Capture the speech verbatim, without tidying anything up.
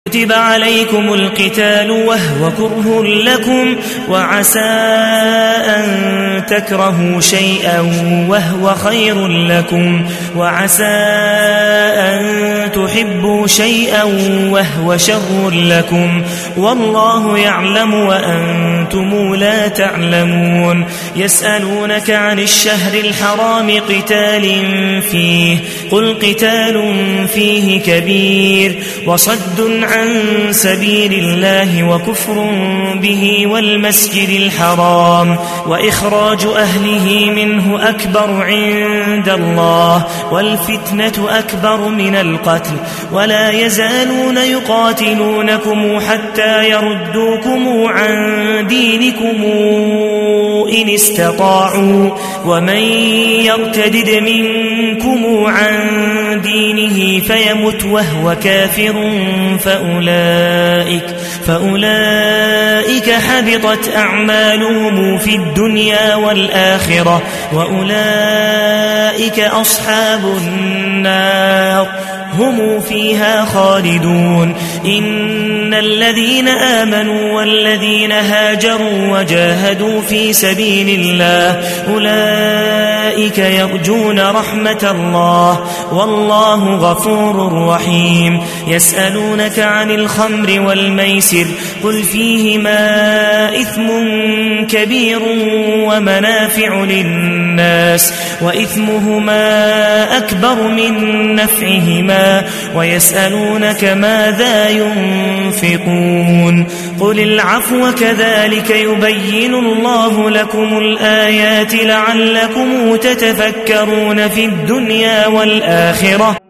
كتب عليكم القتال وهو كره لكم وعسى أن تكرهوا شيئا وهو خير لكم وعسى أن تحبوا شيئا وهو شر لكم والله يعلم وأنتم لا تعلمون. يسألونك عن الشهر الحرام قتال فيه قل قتال فيه كبير وصد عن سبيل الله وكفر به والمسجد الحرام وإخراج أهله منه أكبر عند الله والفتنة أكبر من القتل ولا يزالون يقاتلونكم حتى يردوكم عن دينكم إن استطاعوا ومن يرتدد منكم عن دينه فيمت وهو كافر فأولئك, فأولئك حبطت أعمالهم في الدنيا والآخرة وأولئك أصحاب النار هم فيها خالدون. إن الذين آمنوا والذين هاجروا وجاهدوا في سبيل الله أولئك يرجون رحمة الله والله غفور رحيم. يسألونك عن الخمر والميسر قل فيهما إثم كبير ومنافع للناس وإثمهما أكبر من نفعهما ويسألونك ماذا ينفقون قل العفو كذلك يبين الله لكم الآيات لعلكم تتفكرون في الدنيا والآخرة.